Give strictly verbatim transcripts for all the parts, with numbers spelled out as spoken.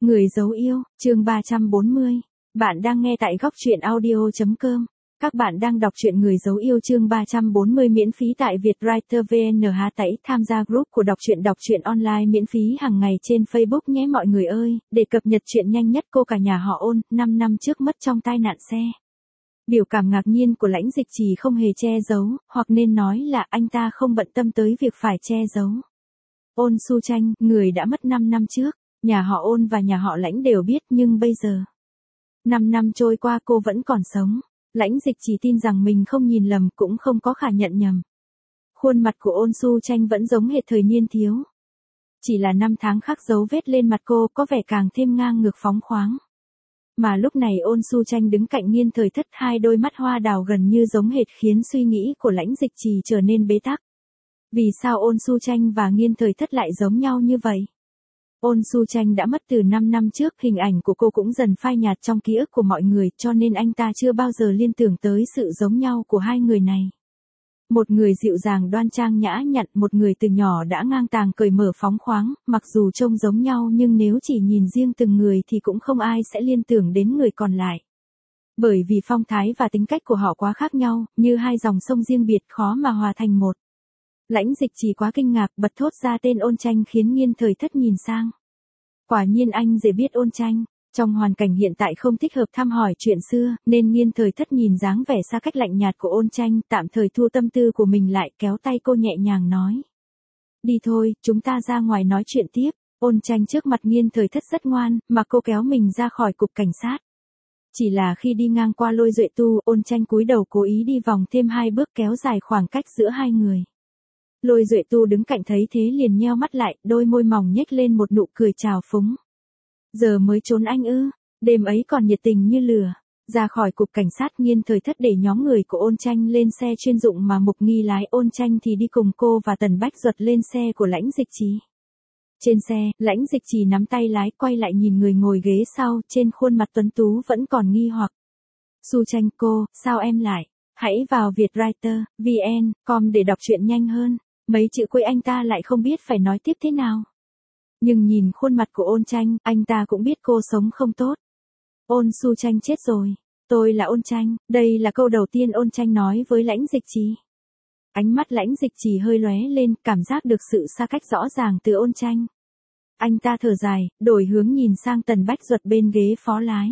Người dấu yêu, chương ba trăm bốn mươi. Bạn đang nghe tại góc truyện audio chấm com. Các bạn đang đọc truyện Người dấu yêu chương ba trăm bốn mươi miễn phí tại Vietwriter vê en hát tẩy tham gia group của đọc truyện đọc truyện online miễn phí hàng ngày trên Facebook nhé mọi người ơi, để cập nhật chuyện nhanh nhất. Cô cả nhà họ Ôn, năm năm trước mất trong tai nạn xe. Biểu cảm ngạc nhiên của Lãnh Dịch Trì không hề che giấu, hoặc nên nói là anh ta không bận tâm tới việc phải che giấu. Ôn Su Tranh, người đã mất năm năm trước. Nhà họ Ôn và nhà họ Lãnh đều biết, nhưng bây giờ, năm năm trôi qua cô vẫn còn sống. Lãnh Dịch Trì tin rằng mình không nhìn lầm, cũng không có khả nhận nhầm. Khuôn mặt của Ôn Su Tranh vẫn giống hệt thời niên thiếu. Chỉ là năm tháng khắc dấu vết lên mặt cô có vẻ càng thêm ngang ngược phóng khoáng. Mà lúc này Ôn Su Tranh đứng cạnh Nghiên Thời Thất, hai đôi mắt hoa đào gần như giống hệt khiến suy nghĩ của Lãnh Dịch Trì trở nên bế tắc. Vì sao Ôn Su Tranh và Nghiên Thời Thất lại giống nhau như vậy? Ôn Su Tranh đã mất từ năm năm trước, hình ảnh của cô cũng dần phai nhạt trong ký ức của mọi người, cho nên anh ta chưa bao giờ liên tưởng tới sự giống nhau của hai người này. Một người dịu dàng đoan trang nhã nhặn, một người từ nhỏ đã ngang tàng cởi mở phóng khoáng, mặc dù trông giống nhau nhưng nếu chỉ nhìn riêng từng người thì cũng không ai sẽ liên tưởng đến người còn lại. Bởi vì phong thái và tính cách của họ quá khác nhau, như hai dòng sông riêng biệt khó mà hòa thành một. Lãnh Dịch Trì quá kinh ngạc, bật thốt ra tên Ôn Tranh khiến Nghiên Thời Thất nhìn sang. Quả nhiên anh dễ biết Ôn Tranh. Trong hoàn cảnh hiện tại không thích hợp thăm hỏi chuyện xưa, nên Nghiên Thời Thất nhìn dáng vẻ xa cách lạnh nhạt của Ôn Tranh, tạm thời thu tâm tư của mình lại, kéo tay cô nhẹ nhàng nói. Đi thôi, chúng ta ra ngoài nói chuyện tiếp. Ôn Tranh trước mặt Nghiên Thời Thất rất ngoan, mà cô kéo mình ra khỏi cục cảnh sát. Chỉ là khi đi ngang qua Lôi Duệ Tu, Ôn Tranh cúi đầu cố ý đi vòng thêm hai bước kéo dài khoảng cách giữa hai người. Lôi Duệ Tu đứng cạnh thấy thế liền nheo mắt lại, đôi môi mỏng nhếch lên một nụ cười trào phúng. Giờ mới trốn anh ư? Đêm ấy còn nhiệt tình như lửa. Ra khỏi cục cảnh sát, Nghiên Thời Thất để nhóm người của Ôn Tranh lên xe chuyên dụng mà Mục Nghi lái, Ôn Tranh thì đi cùng cô và Tần Bách Duật lên xe của Lãnh Dịch Trì. Trên xe, Lãnh Dịch Trì nắm tay lái, quay lại nhìn người ngồi ghế sau, trên khuôn mặt tuấn tú vẫn còn nghi hoặc. Su Tranh cô, sao em lại? Hãy vào Vietwriter vê en com để đọc truyện nhanh hơn. Mấy chữ cuối anh ta lại không biết phải nói tiếp thế nào. Nhưng nhìn khuôn mặt của Ôn Tranh, anh ta cũng biết cô sống không tốt. Ôn Su Tranh chết rồi. Tôi là Ôn Tranh. Đây là câu đầu tiên Ôn Tranh nói với Lãnh Dịch Trì. Ánh mắt Lãnh Dịch Trì hơi lóe lên, cảm giác được sự xa cách rõ ràng từ Ôn Tranh. Anh ta thở dài, đổi hướng nhìn sang Tần Bách Duật bên ghế phó lái.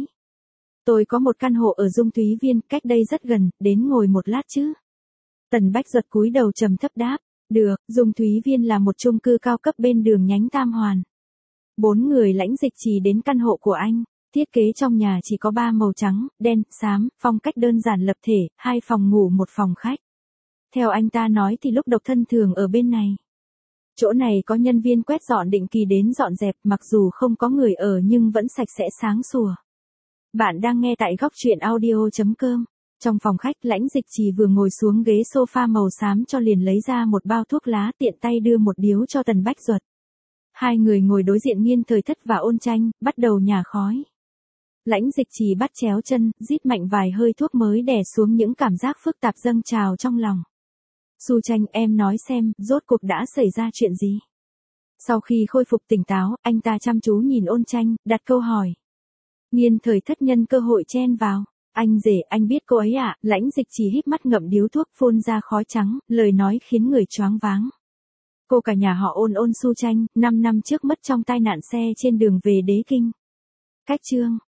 Tôi có một căn hộ ở Dung Thúy Viên, cách đây rất gần, đến ngồi một lát chứ? Tần Bách Duật cúi đầu trầm thấp đáp. Được, Dung Thúy Viên là một chung cư cao cấp bên đường nhánh Tam Hoàn. Bốn người Lãnh Dịch Trì đến căn hộ của anh. Thiết kế trong nhà chỉ có ba màu trắng, đen, xám, phong cách đơn giản lập thể, hai phòng ngủ một phòng khách. Theo anh ta nói thì lúc độc thân thường ở bên này. Chỗ này có nhân viên quét dọn định kỳ đến dọn dẹp, mặc dù không có người ở nhưng vẫn sạch sẽ sáng sủa. Bạn đang nghe tại góc truyện audio chấm com. Trong phòng khách, Lãnh Dịch Trì vừa ngồi xuống ghế sofa màu xám cho liền lấy ra một bao thuốc lá, tiện tay đưa một điếu cho Tần Bách Duật. Hai người ngồi đối diện Nghiên Thời Thất và Ôn Tranh, bắt đầu nhả khói. Lãnh Dịch Trì bắt chéo chân, rít mạnh vài hơi thuốc mới đè xuống những cảm giác phức tạp dâng trào trong lòng. Su Tranh, em nói xem, rốt cuộc đã xảy ra chuyện gì? Sau khi khôi phục tỉnh táo, anh ta chăm chú nhìn Ôn Tranh, đặt câu hỏi. Nghiên Thời Thất nhân cơ hội chen vào. Anh rể, anh biết cô ấy ạ? Lãnh Dịch Trì híp mắt ngậm điếu thuốc, phun ra khói trắng, lời nói khiến người choáng váng. Cô cả nhà họ Ôn, Ôn Su Tranh, năm năm trước mất trong tai nạn xe trên đường về Đế Kinh. Cách chương